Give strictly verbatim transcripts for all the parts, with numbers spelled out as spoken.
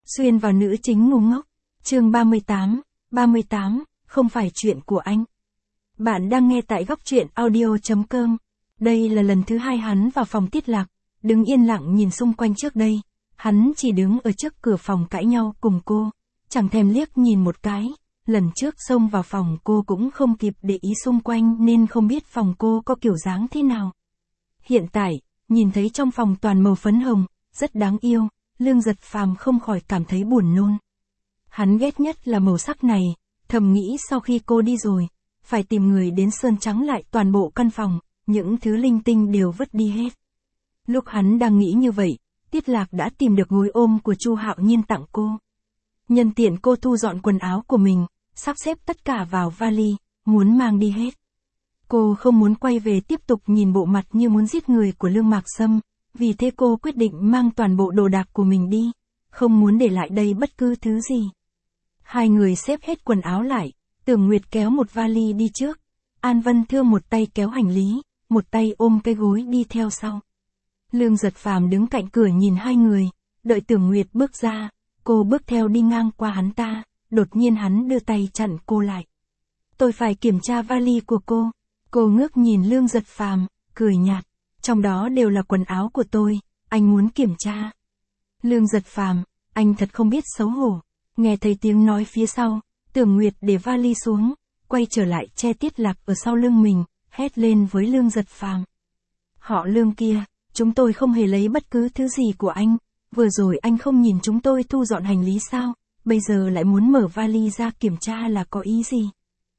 Xuyên vào nữ chính ngu ngốc. Chương ba mươi tám, ba mươi tám, không phải chuyện của anh. Bạn đang nghe tại góc truyện audio chấm com. Đây là lần thứ hai hắn vào phòng Tiết Lạc, đứng yên lặng nhìn xung quanh. Trước đây, hắn chỉ đứng ở trước cửa phòng cãi nhau cùng cô, chẳng thèm liếc nhìn một cái. Lần trước xông vào phòng cô cũng không kịp để ý xung quanh nên không biết phòng cô có kiểu dáng thế nào. Hiện tại, nhìn thấy trong phòng toàn màu phấn hồng, rất đáng yêu, Lương Giật Phàm không khỏi cảm thấy buồn nôn. Hắn ghét nhất là màu sắc này, thầm nghĩ sau khi cô đi rồi, phải tìm người đến sơn trắng lại toàn bộ căn phòng, những thứ linh tinh đều vứt đi hết. Lúc hắn đang nghĩ như vậy, Tiết Lạc đã tìm được gối ôm của Chu Hạo Nhiên tặng cô. Nhân tiện cô thu dọn quần áo của mình, sắp xếp tất cả vào vali, muốn mang đi hết. Cô không muốn quay về tiếp tục nhìn bộ mặt như muốn giết người của Lương Mạc Sâm, vì thế cô quyết định mang toàn bộ đồ đạc của mình đi, không muốn để lại đây bất cứ thứ gì. Hai người xếp hết quần áo lại, Tưởng Nguyệt kéo một vali đi trước, An Vân Thương một tay kéo hành lý, một tay ôm cái gối đi theo sau. Lương Giật Phàm đứng cạnh cửa nhìn hai người, đợi Tưởng Nguyệt bước ra, cô bước theo đi ngang qua hắn ta, đột nhiên hắn đưa tay chặn cô lại. Tôi phải kiểm tra vali của cô. Cô ngước nhìn Lương Giật Phàm, cười nhạt, trong đó đều là quần áo của tôi, anh muốn kiểm tra. Lương Giật Phàm, anh thật không biết xấu hổ. Nghe thấy tiếng nói phía sau, Tưởng Nguyệt để vali xuống, quay trở lại che Tiết Lạc ở sau lưng mình, hét lên với Lương Giật Phàm. Họ Lương kia, chúng tôi không hề lấy bất cứ thứ gì của anh, vừa rồi anh không nhìn chúng tôi thu dọn hành lý sao, bây giờ lại muốn mở vali ra kiểm tra là có ý gì?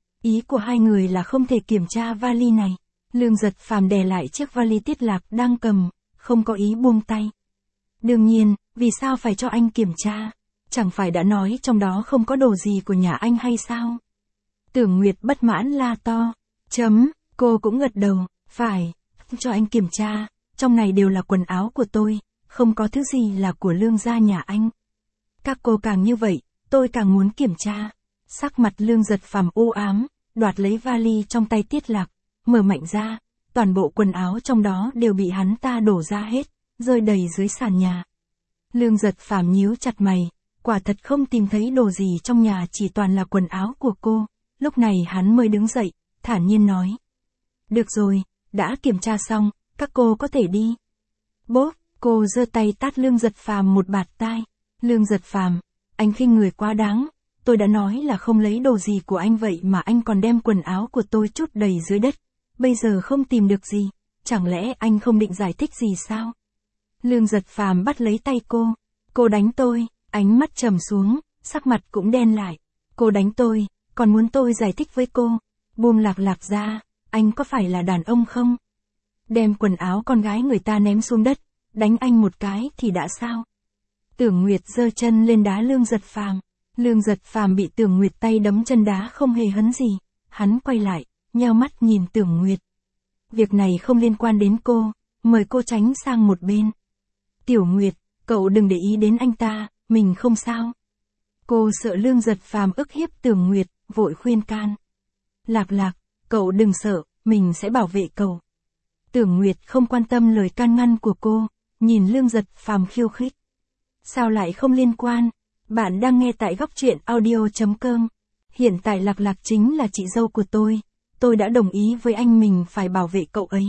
Ý của hai người là không thể kiểm tra vali này. Lương Giật Phàm đè lại chiếc vali Tiết Lạc đang cầm, không có ý buông tay. Đương nhiên, vì sao phải cho anh kiểm tra? Chẳng phải đã nói trong đó không có đồ gì của nhà anh hay sao? Tưởng Nguyệt bất mãn la to. Chấm, cô cũng gật đầu, phải, cho anh kiểm tra, trong này đều là quần áo của tôi, không có thứ gì là của Lương gia nhà anh. Các cô càng như vậy, tôi càng muốn kiểm tra. Sắc mặt Lương Giật Phàm u ám, đoạt lấy vali trong tay Tiết Lạc, mở mạnh ra, toàn bộ quần áo trong đó đều bị hắn ta đổ ra hết, rơi đầy dưới sàn nhà. Lương Giật Phàm nhíu chặt mày, quả thật không tìm thấy đồ gì trong nhà, chỉ toàn là quần áo của cô. Lúc này hắn mới đứng dậy, thản nhiên nói. Được rồi, đã kiểm tra xong, các cô có thể đi. Bốp, cô giơ tay tát Lương Giật Phàm một bạt tai. Lương Giật Phàm, anh khinh người quá đáng. Tôi đã nói là không lấy đồ gì của anh vậy mà anh còn đem quần áo của tôi trút đầy dưới đất. Bây giờ không tìm được gì, chẳng lẽ anh không định giải thích gì sao? Lương Giật Phàm bắt lấy tay cô. Cô đánh tôi, ánh mắt trầm xuống, sắc mặt cũng đen lại. Cô đánh tôi, còn muốn tôi giải thích với cô. Buông Lạc Lạc ra, anh có phải là đàn ông không? Đem quần áo con gái người ta ném xuống đất, đánh anh một cái thì đã sao? Tưởng Nguyệt giơ chân lên đá Lương Giật Phàm. Lương Giật Phàm bị Tưởng Nguyệt tay đấm chân đá không hề hấn gì, hắn quay lại, nheo mắt nhìn Tưởng Nguyệt. Việc này không liên quan đến cô, mời cô tránh sang một bên. Tiểu Nguyệt, cậu đừng để ý đến anh ta, mình không sao. Cô sợ Lương Giật Phàm ức hiếp Tưởng Nguyệt, vội khuyên can. Lạc Lạc, cậu đừng sợ, mình sẽ bảo vệ cậu. Tưởng Nguyệt không quan tâm lời can ngăn của cô, nhìn Lương Giật Phàm khiêu khích. Sao lại không liên quan? Bạn đang nghe tại góc truyện audio chấm com. Hiện tại Lạc Lạc chính là chị dâu của tôi. Tôi đã đồng ý với anh mình phải bảo vệ cậu ấy.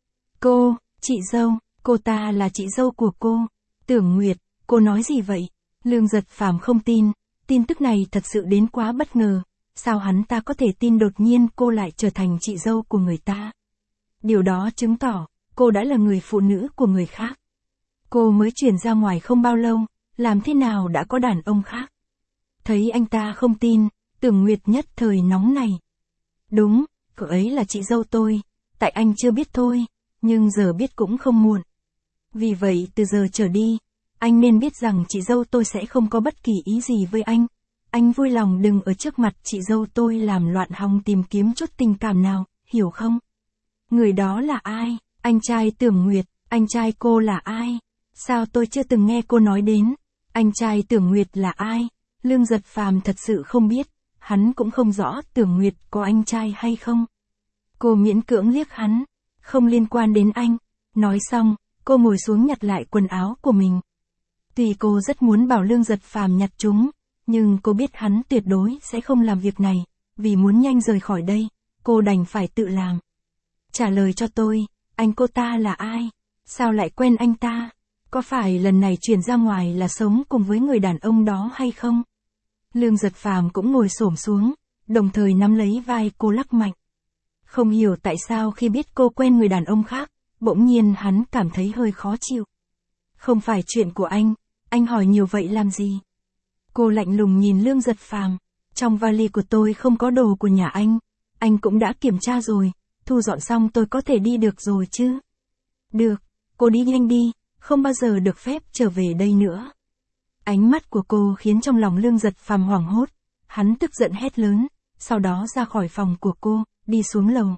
Cô, chị dâu, cô ta là chị dâu của cô. Tưởng Nguyệt, cô nói gì vậy? Lương Giật Phàm không tin. Tin tức này thật sự đến quá bất ngờ. Sao hắn ta có thể tin đột nhiên cô lại trở thành chị dâu của người ta? Điều đó chứng tỏ, cô đã là người phụ nữ của người khác. Cô mới chuyển ra ngoài không bao lâu. Làm thế nào đã có đàn ông khác? Thấy anh ta không tin, Tưởng Nguyệt nhất thời nóng này. Đúng, cậu ấy là chị dâu tôi, tại anh chưa biết thôi, nhưng giờ biết cũng không muộn. Vì vậy từ giờ trở đi, anh nên biết rằng chị dâu tôi sẽ không có bất kỳ ý gì với anh. Anh vui lòng đừng ở trước mặt chị dâu tôi làm loạn hòng tìm kiếm chút tình cảm nào, hiểu không? Người đó là ai? Anh trai Tưởng Nguyệt, anh trai cô là ai? Sao tôi chưa từng nghe cô nói đến? Anh trai Tưởng Nguyệt là ai? Lương Giật Phàm thật sự không biết, hắn cũng không rõ Tưởng Nguyệt có anh trai hay không. Cô miễn cưỡng liếc hắn, không liên quan đến anh. Nói xong, cô ngồi xuống nhặt lại quần áo của mình. Tuy cô rất muốn bảo Lương Giật Phàm nhặt chúng, nhưng cô biết hắn tuyệt đối sẽ không làm việc này, vì muốn nhanh rời khỏi đây, cô đành phải tự làm. Trả lời cho tôi, anh cô ta là ai? Sao lại quen anh ta? Có phải lần này chuyển ra ngoài là sống cùng với người đàn ông đó hay không? Lương Giật Phàm cũng ngồi xổm xuống, đồng thời nắm lấy vai cô lắc mạnh. Không hiểu tại sao khi biết cô quen người đàn ông khác, bỗng nhiên hắn cảm thấy hơi khó chịu. Không phải chuyện của anh, anh hỏi nhiều vậy làm gì? Cô lạnh lùng nhìn Lương Giật Phàm, trong vali của tôi không có đồ của nhà anh, anh cũng đã kiểm tra rồi, thu dọn xong tôi có thể đi được rồi chứ? Được, cô đi nhanh đi, không bao giờ được phép trở về đây nữa. Ánh mắt của cô khiến trong lòng Lương Giật Phàm hoảng hốt, hắn tức giận hét lớn, sau đó ra khỏi phòng của cô, đi xuống lầu.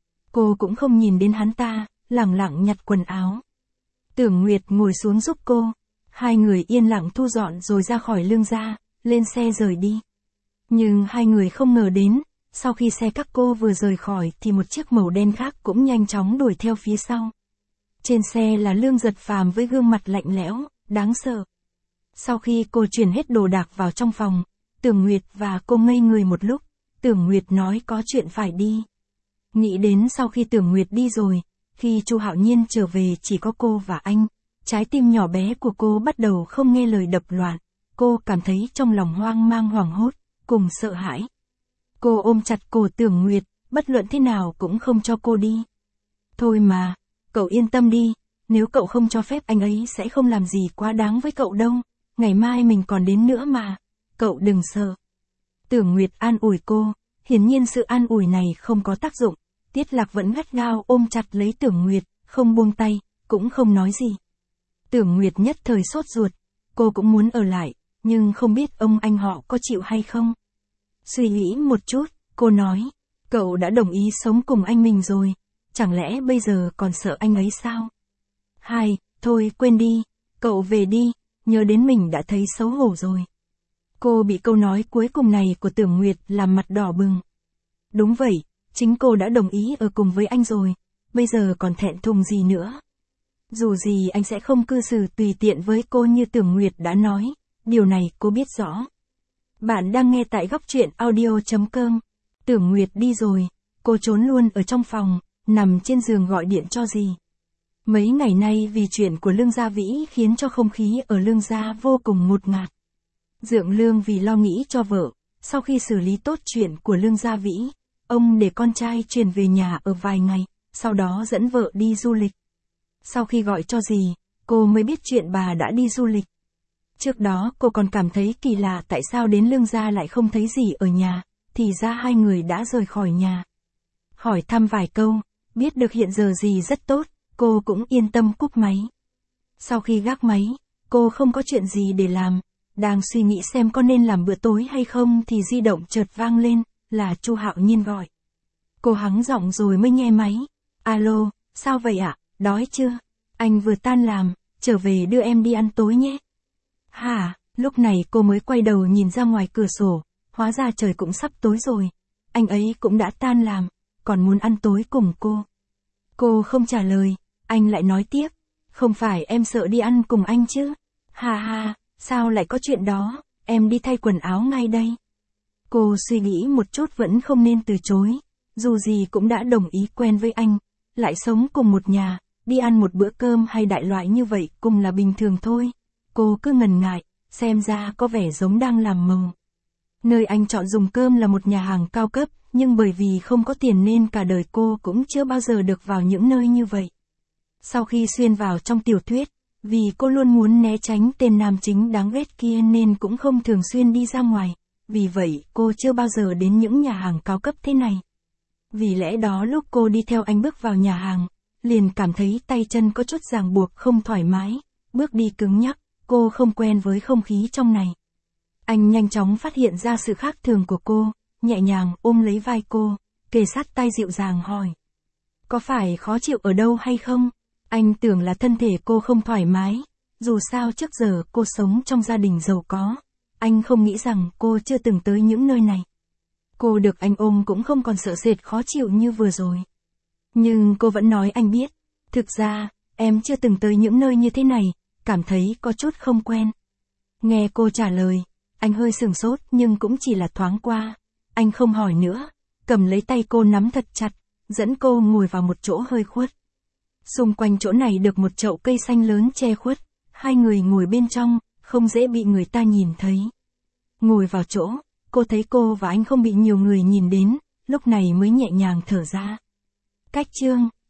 Cô cũng không nhìn đến hắn ta, lẳng lặng nhặt quần áo. Tưởng Nguyệt ngồi xuống giúp cô, hai người yên lặng thu dọn rồi ra khỏi Lương gia, lên xe rời đi. Nhưng hai người không ngờ đến, sau khi xe các cô vừa rời khỏi thì một chiếc màu đen khác cũng nhanh chóng đuổi theo phía sau. Trên xe là Lương Giật Phàm với gương mặt lạnh lẽo, đáng sợ. Sau khi cô chuyển hết đồ đạc vào trong phòng, Tưởng Nguyệt và cô ngây người một lúc, Tưởng Nguyệt nói có chuyện phải đi. Nghĩ đến sau khi Tưởng Nguyệt đi rồi, khi Chu Hạo Nhiên trở về chỉ có cô và anh, trái tim nhỏ bé của cô bắt đầu không nghe lời đập loạn, cô cảm thấy trong lòng hoang mang hoảng hốt, cùng sợ hãi. Cô ôm chặt cổ Tưởng Nguyệt, bất luận thế nào cũng không cho cô đi. Thôi mà, cậu yên tâm đi, nếu cậu không cho phép anh ấy sẽ không làm gì quá đáng với cậu đâu, ngày mai mình còn đến nữa mà, cậu đừng sợ. Tưởng Nguyệt an ủi cô, hiển nhiên sự an ủi này không có tác dụng, Tiết Lạc vẫn gắt gao ôm chặt lấy Tưởng Nguyệt, không buông tay, cũng không nói gì. Tưởng Nguyệt nhất thời sốt ruột, cô cũng muốn ở lại, nhưng không biết ông anh họ có chịu hay không. Suy nghĩ một chút, cô nói, cậu đã đồng ý sống cùng anh mình rồi, chẳng lẽ bây giờ còn sợ anh ấy sao? Hai, thôi quên đi, cậu về đi, nhớ đến mình đã thấy xấu hổ rồi. Cô bị câu nói cuối cùng này của Tưởng Nguyệt làm mặt đỏ bừng. Đúng vậy, chính cô đã đồng ý ở cùng với anh rồi, bây giờ còn thẹn thùng gì nữa. Dù gì anh sẽ không cư xử tùy tiện với cô như Tưởng Nguyệt đã nói, điều này cô biết rõ. Bạn đang nghe tại góc truyện audio chấm com. Tưởng Nguyệt đi rồi, cô trốn luôn ở trong phòng, nằm trên giường gọi điện cho dì. Mấy ngày nay vì chuyện của Lương Gia Vĩ khiến cho không khí ở Lương Gia vô cùng ngột ngạt. Dượng Lương vì lo nghĩ cho vợ, sau khi xử lý tốt chuyện của Lương Gia Vĩ, ông để con trai chuyển về nhà ở vài ngày, sau đó dẫn vợ đi du lịch. Sau khi gọi cho dì, cô mới biết chuyện bà đã đi du lịch. Trước đó cô còn cảm thấy kỳ lạ tại sao đến Lương Gia lại không thấy dì ở nhà, thì ra hai người đã rời khỏi nhà. Hỏi thăm vài câu, biết được hiện giờ dì rất tốt, cô cũng yên tâm cúp máy. Sau khi gác máy, cô không có chuyện gì để làm, đang suy nghĩ xem có nên làm bữa tối hay không thì di động chợt vang lên, là Chu Hạo Nhiên gọi. Cô hắng giọng rồi mới nghe máy. Alo, sao vậy ạ, đói chưa? Anh vừa tan làm, trở về đưa em đi ăn tối nhé. Hả, lúc này cô mới quay đầu nhìn ra ngoài cửa sổ, hóa ra trời cũng sắp tối rồi. Anh ấy cũng đã tan làm, còn muốn ăn tối cùng cô. Cô không trả lời, anh lại nói tiếp, không phải em sợ đi ăn cùng anh chứ? Hà hà, sao lại có chuyện đó, em đi thay quần áo ngay đây. Cô suy nghĩ một chút vẫn không nên từ chối, dù gì cũng đã đồng ý quen với anh, lại sống cùng một nhà, đi ăn một bữa cơm hay đại loại như vậy cũng là bình thường thôi. Cô cứ ngần ngại, xem ra có vẻ giống đang làm màu. Nơi anh chọn dùng cơm là một nhà hàng cao cấp, nhưng bởi vì không có tiền nên cả đời cô cũng chưa bao giờ được vào những nơi như vậy. Sau khi xuyên vào trong tiểu thuyết, vì cô luôn muốn né tránh tên nam chính đáng ghét kia nên cũng không thường xuyên đi ra ngoài, vì vậy cô chưa bao giờ đến những nhà hàng cao cấp thế này. Vì lẽ đó lúc cô đi theo anh bước vào nhà hàng, liền cảm thấy tay chân có chút ràng buộc không thoải mái, bước đi cứng nhắc, cô không quen với không khí trong này. Anh nhanh chóng phát hiện ra sự khác thường của cô, nhẹ nhàng ôm lấy vai cô, kề sát tai dịu dàng hỏi. Có phải khó chịu ở đâu hay không? Anh tưởng là thân thể cô không thoải mái, dù sao trước giờ cô sống trong gia đình giàu có. Anh không nghĩ rằng cô chưa từng tới những nơi này. Cô được anh ôm cũng không còn sợ sệt khó chịu như vừa rồi. Nhưng cô vẫn nói anh biết, thực ra, em chưa từng tới những nơi như thế này, cảm thấy có chút không quen. Nghe cô trả lời, anh hơi sửng sốt nhưng cũng chỉ là thoáng qua. Anh không hỏi nữa, cầm lấy tay cô nắm thật chặt, dẫn cô ngồi vào một chỗ hơi khuất. Xung quanh chỗ này được một chậu cây xanh lớn che khuất, hai người ngồi bên trong, không dễ bị người ta nhìn thấy. Ngồi vào chỗ, cô thấy cô và anh không bị nhiều người nhìn đến, lúc này mới nhẹ nhàng thở ra. Cách chương